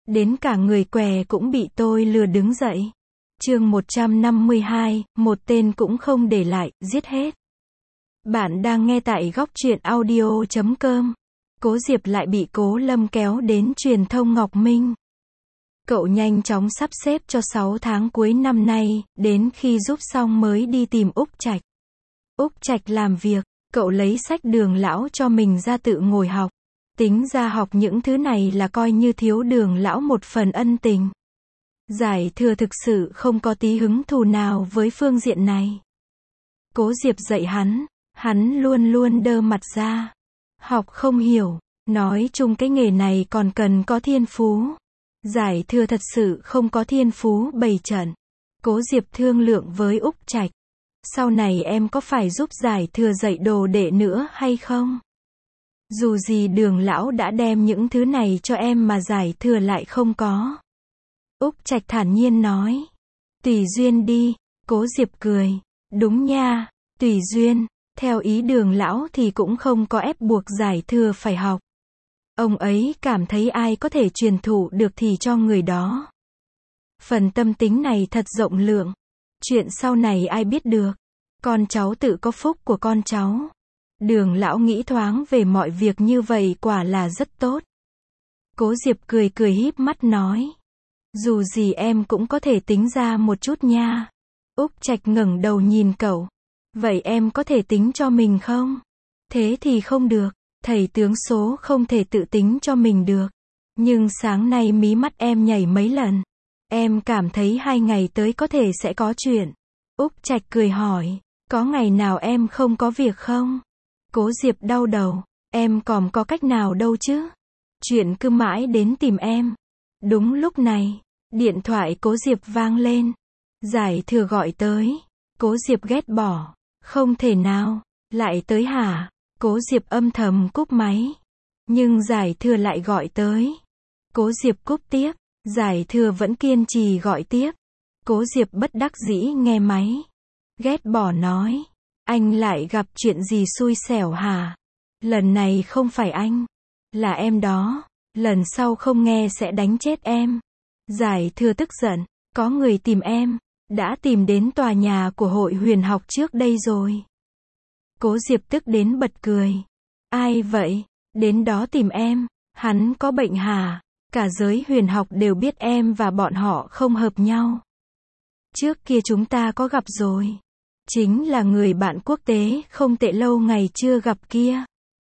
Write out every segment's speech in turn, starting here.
đến cả người què cũng bị tôi lừa đứng dậy. Chương 152, một tên cũng không để lại, giết hết. Bạn đang nghe tại góc truyện audio.com. Cố Diệp lại bị Cố Lâm kéo đến truyền thông Ngọc Minh. Cậu nhanh chóng sắp xếp cho 6 tháng cuối năm nay, đến khi giúp xong mới đi tìm Úc Trạch. Úc Trạch làm việc, cậu lấy sách Đường Lão cho mình ra tự ngồi học. Tính ra học những thứ này là coi như thiếu Đường Lão một phần ân tình. Giải Thừa thực sự không có tí hứng thú nào với phương diện này. Cố Diệp dạy hắn luôn luôn đơ mặt ra. Học không hiểu, nói chung cái nghề này còn cần có thiên phú. Giải Thừa thật sự không có thiên phú bày trận. Cố Diệp thương lượng với Úc Trạch. Sau này em có phải giúp Giải Thừa dạy đồ đệ nữa hay không? Dù gì Đường Lão đã đem những thứ này cho em mà Giải Thừa lại không có. Úc Trạch thản nhiên nói. Tùy duyên đi, Cố Diệp cười. Đúng nha, tùy duyên, theo ý Đường Lão thì cũng không có ép buộc Giải Thừa phải học. Ông ấy cảm thấy ai có thể truyền thụ được thì cho người đó. Phần tâm tính này thật rộng lượng. Chuyện sau này ai biết được. Con cháu tự có phúc của con cháu. Đường Lão nghĩ thoáng về mọi việc như vậy quả là rất tốt. Cố Diệp cười híp mắt nói. Dù gì em cũng có thể tính ra một chút nha. Úc Trạch ngẩng đầu nhìn cậu. Vậy em có thể tính cho mình không? Thế thì không được. Thầy tướng số không thể tự tính cho mình được. Nhưng sáng nay mí mắt em nhảy mấy lần. Em cảm thấy 2 ngày tới có thể sẽ có chuyện. Úc Trạch cười hỏi. Có ngày nào em không có việc không? Cố Diệp đau đầu. Em còn có cách nào đâu chứ? Chuyện cứ mãi đến tìm em. Đúng lúc này, điện thoại Cố Diệp vang lên. Giải Thừa gọi tới. Cố Diệp ghét bỏ. Không thể nào. Lại tới hả? Cố Diệp âm thầm cúp máy. Nhưng Giải Thừa lại gọi tới. Cố Diệp cúp tiếp. Giải Thừa vẫn kiên trì gọi tiếp. Cố Diệp bất đắc dĩ nghe máy. Ghét bỏ nói. Anh lại gặp chuyện gì xui xẻo hả? Lần này không phải anh. Là em đó. Lần sau không nghe sẽ đánh chết em. Giải Thừa tức giận. Có người tìm em. Đã tìm đến tòa nhà của Hội Huyền Học trước đây rồi. Cố Diệp tức đến bật cười. Ai vậy? Đến đó tìm em. Hắn có bệnh hả? Cả giới huyền học đều biết em và bọn họ không hợp nhau. Trước kia chúng ta có gặp rồi. Chính là người bạn quốc tế không tệ lâu ngày chưa gặp kia.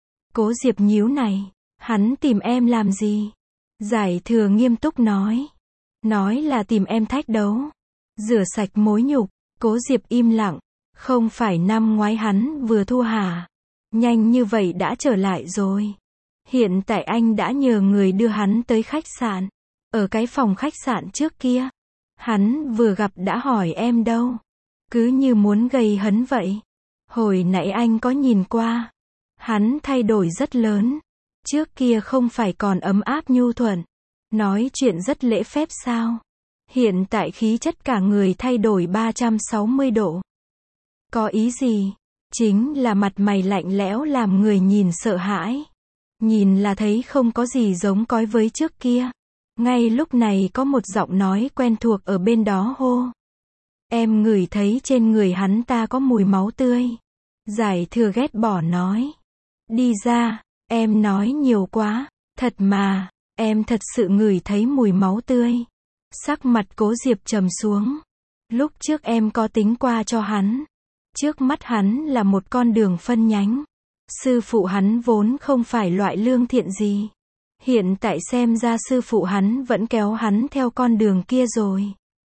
Cố Diệp nhíu này. Hắn tìm em làm gì? Giải Thừa nghiêm túc nói. Nói là tìm em thách đấu. Rửa sạch mối nhục. Cố Diệp im lặng. Không phải năm ngoái hắn vừa thua hả? Nhanh như vậy đã trở lại rồi. Hiện tại anh đã nhờ người đưa hắn tới khách sạn. Ở cái phòng khách sạn trước kia. Hắn vừa gặp đã hỏi em đâu. Cứ như muốn gây hấn vậy. Hồi nãy anh có nhìn qua. Hắn thay đổi rất lớn. Trước kia không phải còn ấm áp nhu thuận. Nói chuyện rất lễ phép sao? Hiện tại khí chất cả người thay đổi 360 độ. Có ý gì? Chính là mặt mày lạnh lẽo làm người nhìn sợ hãi. Nhìn là thấy không có gì giống cói với trước kia. Ngay lúc này có một giọng nói quen thuộc ở bên đó hô. Em ngửi thấy trên người hắn ta có mùi máu tươi. Giải Thừa ghét bỏ nói. Đi ra, em nói nhiều quá. Thật mà, em thật sự ngửi thấy mùi máu tươi. Sắc mặt Cố Diệp trầm xuống. Lúc trước em có tính qua cho hắn. Trước mắt hắn là một con đường phân nhánh. Sư phụ hắn vốn không phải loại lương thiện gì. Hiện tại xem ra sư phụ hắn vẫn kéo hắn theo con đường kia rồi.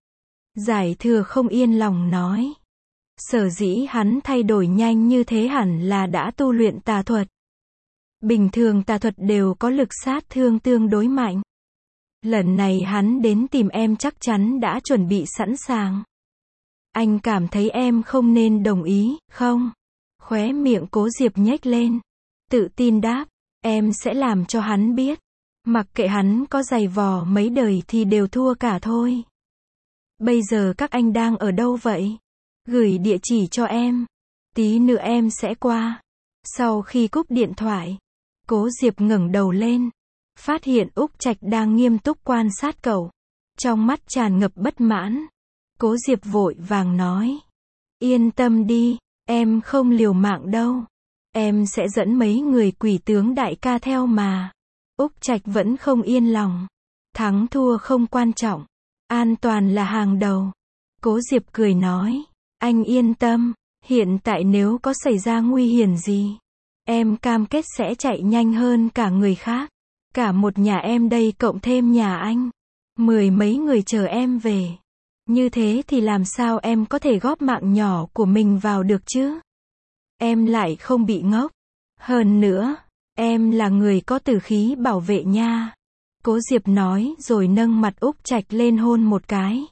Giải Thừa không yên lòng nói. Sở dĩ hắn thay đổi nhanh như thế hẳn là đã tu luyện tà thuật. Bình thường tà thuật đều có lực sát thương tương đối mạnh. Lần này hắn đến tìm em chắc chắn đã chuẩn bị sẵn sàng. Anh cảm thấy em không nên đồng ý, không? Khóe miệng Cố Diệp nhếch lên. Tự tin đáp, em sẽ làm cho hắn biết. Mặc kệ hắn có giày vò mấy đời thì đều thua cả thôi. Bây giờ các anh đang ở đâu vậy? Gửi địa chỉ cho em. Tí nữa em sẽ qua. Sau khi cúp điện thoại, Cố Diệp ngẩng đầu lên. phát hiện Úc Trạch đang nghiêm túc quan sát cậu. Trong mắt tràn ngập bất mãn. Cố Diệp vội vàng nói. Yên tâm đi, em không liều mạng đâu. Em sẽ dẫn mấy người quỷ tướng đại ca theo mà. Úc Trạch vẫn không yên lòng. Thắng thua không quan trọng. An toàn là hàng đầu. Cố Diệp cười nói. Anh yên tâm, hiện tại nếu có xảy ra nguy hiểm gì, em cam kết sẽ chạy nhanh hơn cả người khác. Cả một nhà em đây cộng thêm nhà anh. 10 mấy người chờ em về. Như thế thì làm sao em có thể góp mạng nhỏ của mình vào được chứ? Em lại không bị ngốc. Hơn nữa, em là người có tử khí bảo vệ nha. Cố Diệp nói rồi nâng mặt Úc Trạch lên hôn một cái.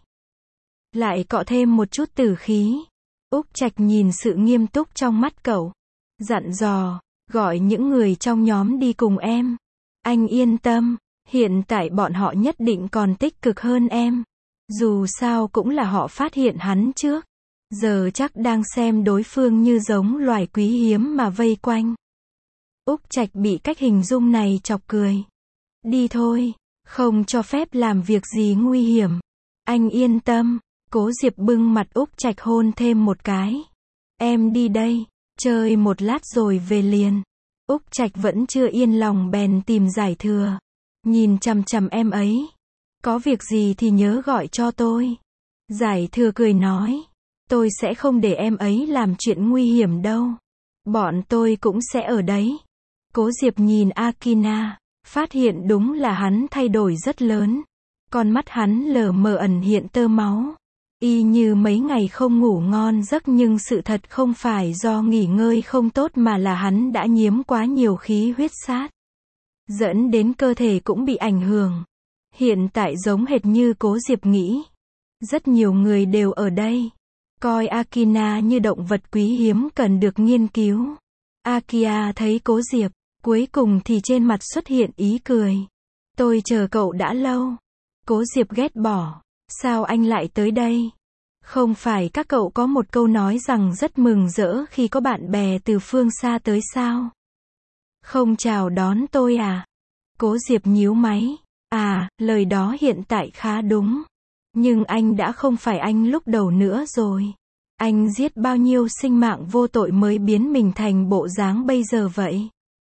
Lại cọ thêm một chút tử khí. Úc Trạch nhìn sự nghiêm túc trong mắt cậu. Dặn dò, gọi những người trong nhóm đi cùng em. Anh yên tâm, hiện tại bọn họ nhất định còn tích cực hơn em. Dù sao cũng là họ phát hiện hắn trước. Giờ chắc đang xem đối phương như giống loài quý hiếm mà vây quanh. Úc Trạch bị cách hình dung này chọc cười. Đi thôi, không cho phép làm việc gì nguy hiểm. Anh yên tâm. Cố Diệp bưng mặt Úc Trạch hôn thêm một cái. Em đi đây, chơi một lát rồi về liền. Úc Trạch vẫn chưa yên lòng bèn tìm Giải Thừa. Nhìn chằm chằm em ấy. Có việc gì thì nhớ gọi cho tôi. Giải Thừa cười nói. Tôi sẽ không để em ấy làm chuyện nguy hiểm đâu. Bọn tôi cũng sẽ ở đấy. Cố Diệp nhìn Akina, phát hiện đúng là hắn thay đổi rất lớn. Con mắt hắn lờ mờ ẩn hiện tơ máu. Y như mấy ngày không ngủ ngon giấc, nhưng sự thật không phải do nghỉ ngơi không tốt mà là hắn đã nhiễm quá nhiều khí huyết sát. Dẫn đến cơ thể cũng bị ảnh hưởng. Hiện tại giống hệt như Cố Diệp nghĩ. Rất nhiều người đều ở đây. Coi Akina như động vật quý hiếm cần được nghiên cứu. Akia thấy Cố Diệp, cuối cùng thì trên mặt xuất hiện ý cười. Tôi chờ cậu đã lâu. Cố Diệp ghét bỏ. Sao anh lại tới đây? Không phải các cậu có một câu nói rằng rất mừng rỡ khi có bạn bè từ phương xa tới sao? Không chào đón tôi à? Cố Diệp nhíu máy. À, lời đó hiện tại khá đúng. Nhưng anh đã không phải anh lúc đầu nữa rồi. Anh giết bao nhiêu sinh mạng vô tội mới biến mình thành bộ dáng bây giờ vậy?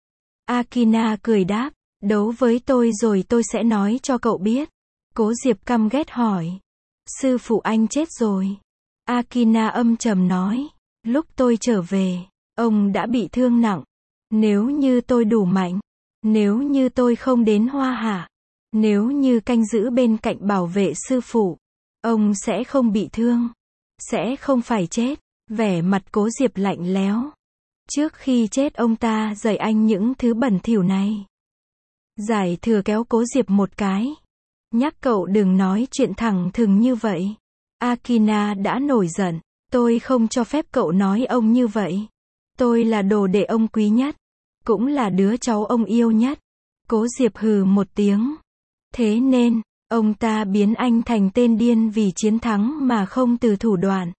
Akina cười đáp. Đấu với tôi rồi tôi sẽ nói cho cậu biết. Cố Diệp căm ghét hỏi. Sư phụ anh chết rồi. Akina âm trầm nói. Lúc tôi trở về, ông đã bị thương nặng. Nếu như tôi đủ mạnh, nếu như tôi không đến Hoa Hạ, nếu như canh giữ bên cạnh bảo vệ sư phụ, ông sẽ không bị thương, sẽ không phải chết. Vẻ mặt Cố Diệp lạnh lẽo. Trước khi chết ông ta dạy anh những thứ bẩn thỉu này. Giải Thừa kéo Cố Diệp một cái. Nhắc cậu đừng nói chuyện thẳng thừng như vậy. Akina đã nổi giận. Tôi không cho phép cậu nói ông như vậy. Tôi là đồ đệ ông quý nhất. Cũng là đứa cháu ông yêu nhất. Cố Diệp hừ một tiếng. Thế nên, ông ta biến anh thành tên điên vì chiến thắng mà không từ thủ đoạn.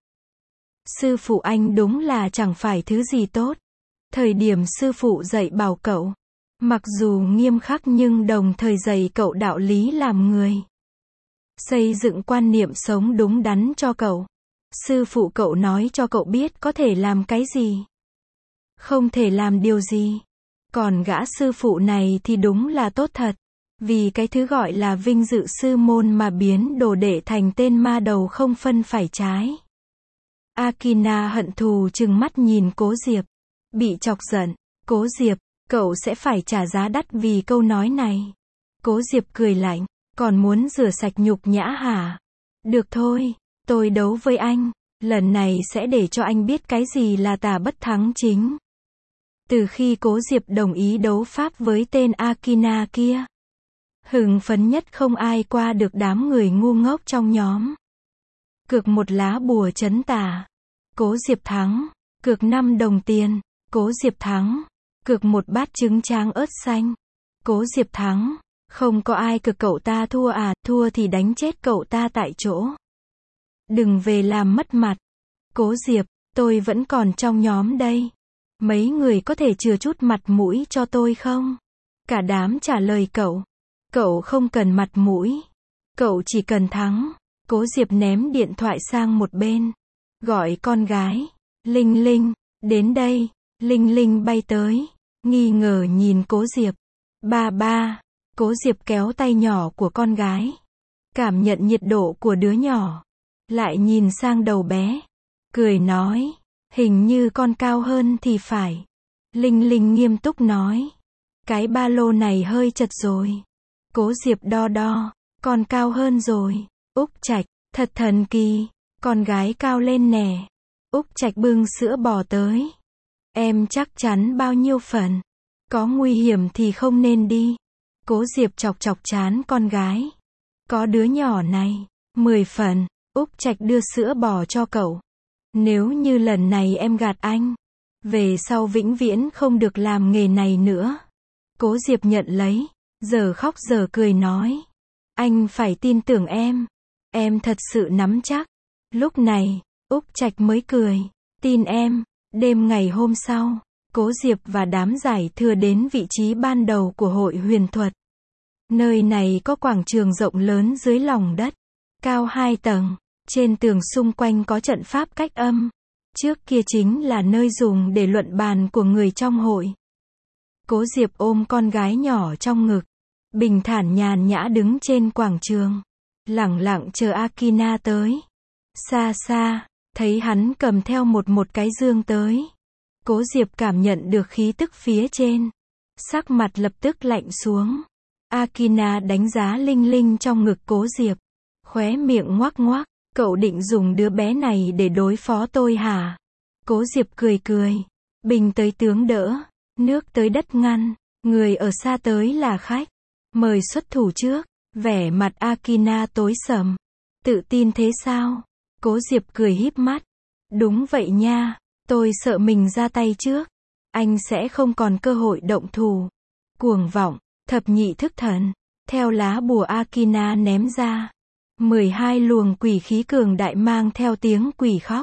Sư phụ anh đúng là chẳng phải thứ gì tốt. Thời điểm sư phụ dạy bảo cậu, mặc dù nghiêm khắc nhưng đồng thời dạy cậu đạo lý làm người. Xây dựng quan niệm sống đúng đắn cho cậu. Sư phụ cậu nói cho cậu biết có thể làm cái gì, không thể làm điều gì. Còn gã sư phụ này thì đúng là tốt thật. Vì cái thứ gọi là vinh dự sư môn mà biến đồ đệ thành tên ma đầu không phân phải trái. Akina hận thù trừng mắt nhìn Cố Diệp. Bị chọc giận. Cố Diệp, cậu sẽ phải trả giá đắt vì câu nói này. Cố Diệp cười lạnh. Còn muốn rửa sạch nhục nhã hả? Được thôi, tôi đấu với anh. Lần này sẽ để cho anh biết cái gì là tà bất thắng chính. Từ khi Cố Diệp đồng ý đấu pháp với tên Akina kia, hưng phấn nhất không ai qua được đám người ngu ngốc trong nhóm. Cược một lá bùa trấn tà. Cố Diệp thắng. Cược 5 đồng tiền. Cố Diệp thắng. Cược một bát trứng tráng ớt xanh. Cố Diệp thắng. Không có ai cược cậu ta thua à, thua thì đánh chết cậu ta tại chỗ. Đừng về làm mất mặt. Cố Diệp, tôi vẫn còn trong nhóm đây. Mấy người có thể chừa chút mặt mũi cho tôi không? Cả đám trả lời cậu. Cậu không cần mặt mũi. Cậu chỉ cần thắng. Cố Diệp ném điện thoại sang một bên. Gọi con gái. Linh Linh, đến đây. Linh Linh bay tới. Nghi ngờ nhìn Cố Diệp. Ba ba. Cố Diệp kéo tay nhỏ của con gái. Cảm nhận nhiệt độ của đứa nhỏ. Lại nhìn sang đầu bé. Cười nói. Hình như con cao hơn thì phải. Linh Linh nghiêm túc nói. Cái ba lô này hơi chật rồi. Cố Diệp đo đo. Con cao hơn rồi. Úc Trạch, thật thần kỳ. Con gái cao lên nè. Úc Trạch bưng sữa bò tới. Em chắc chắn bao nhiêu phần. Có nguy hiểm thì không nên đi. Cố Diệp chọc chọc trán con gái. Có đứa nhỏ này. 10 phần. Úc Trạch đưa sữa bò cho cậu. Nếu như lần này em gạt anh. Về sau vĩnh viễn không được làm nghề này nữa. Cố Diệp nhận lấy. Giờ khóc giờ cười nói. Anh phải tin tưởng em. Em thật sự nắm chắc. Lúc này, Úc Trạch mới cười. Tin em. Đêm ngày hôm sau, Cố Diệp và đám giải thừa đến vị trí ban đầu của hội huyền thuật. Nơi này có quảng trường rộng lớn dưới lòng đất. Cao 2 tầng. Trên tường xung quanh có trận pháp cách âm. Trước kia chính là nơi dùng để luận bàn của người trong hội. Cố Diệp ôm con gái nhỏ trong ngực. Bình thản nhàn nhã đứng trên quảng trường. Lẳng lặng chờ Akina tới. Xa xa, thấy hắn cầm theo một cái dương tới. Cố Diệp cảm nhận được khí tức phía trên. Sắc mặt lập tức lạnh xuống. Akina đánh giá Linh Linh trong ngực Cố Diệp. Khóe miệng ngoác ngoác. Cậu định dùng đứa bé này để đối phó tôi hả? Cố Diệp cười cười. Bình tới tướng đỡ. Nước tới đất ngăn. Người ở xa tới là khách. Mời xuất thủ trước. Vẻ mặt Akina tối sầm. Tự tin thế sao? Cố Diệp cười híp mắt. Đúng vậy nha. Tôi sợ mình ra tay trước. Anh sẽ không còn cơ hội động thủ. Cuồng vọng. Thập nhị thức thần. Theo lá bùa Akina ném ra. 12 luồng quỷ khí cường đại mang theo tiếng quỷ khóc.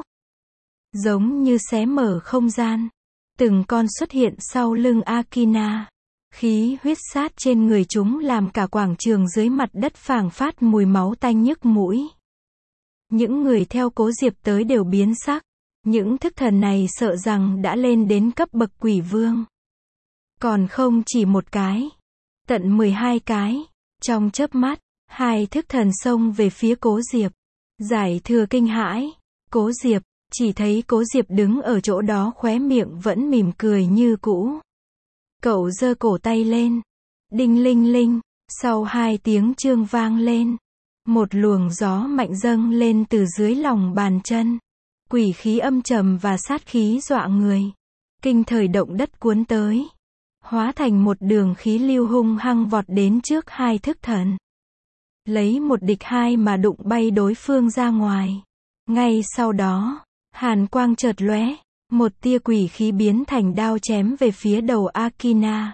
Giống như xé mở không gian. Từng con xuất hiện sau lưng Akina. Khí huyết sát trên người chúng làm cả quảng trường dưới mặt đất phảng phát mùi máu tanh nhức mũi. Những người theo Cố Diệp tới đều biến sắc. Những thức thần này sợ rằng đã lên đến cấp bậc quỷ vương. Còn không chỉ một cái. Tận 12 cái. Trong chớp mắt, 2 thức thần xông về phía Cố Diệp. Giải thừa kinh hãi. Cố Diệp, chỉ thấy Cố Diệp đứng ở chỗ đó khóe miệng vẫn mỉm cười như cũ. Cậu giơ cổ tay lên. Đinh linh linh. Sau 2 tiếng chuông vang lên. Một luồng gió mạnh dâng lên từ dưới lòng bàn chân. Quỷ khí âm trầm và sát khí dọa người. Kinh thời động đất cuốn tới. Hóa thành một đường khí lưu hung hăng vọt đến trước 2 thức thần. Lấy 1 địch 2 mà đụng bay đối phương ra ngoài. Ngay sau đó, hàn quang chợt lóe. Một tia quỷ khí biến thành đao chém về phía đầu Akina.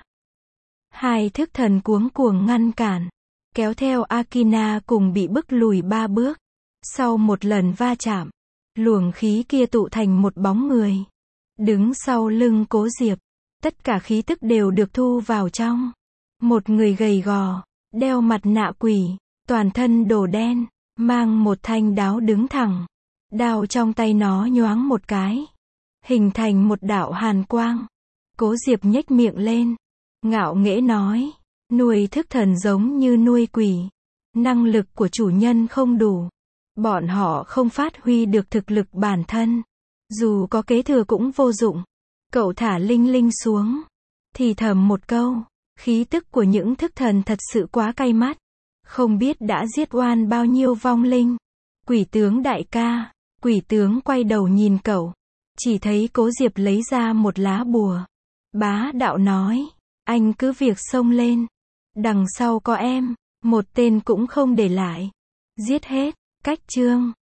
2 thức thần cuống cuồng ngăn cản. Kéo theo Akina cùng bị bức lùi 3 bước. Sau một lần va chạm, luồng khí kia tụ thành một bóng người. Đứng sau lưng Cố Diệp. Tất cả khí tức đều được thu vào trong. Một người gầy gò, đeo mặt nạ quỷ, toàn thân đồ đen, mang một thanh đao đứng thẳng. Đao trong tay nó nhoáng một cái. Hình thành một đạo hàn quang. Cố Diệp nhếch miệng lên. Ngạo nghễ nói. Nuôi thức thần giống như nuôi quỷ. Năng lực của chủ nhân không đủ. Bọn họ không phát huy được thực lực bản thân. Dù có kế thừa cũng vô dụng. Cậu thả Linh Linh xuống. Thì thầm một câu. Khí tức của những thức thần thật sự quá cay mắt. Không biết đã giết oan bao nhiêu vong linh. Quỷ tướng đại ca. Quỷ tướng quay đầu nhìn cậu. Chỉ thấy Cố Diệp lấy ra một lá bùa. Bá đạo nói. Anh cứ việc xông lên. Đằng sau có em. Một tên cũng không để lại. Giết hết. Cách chương.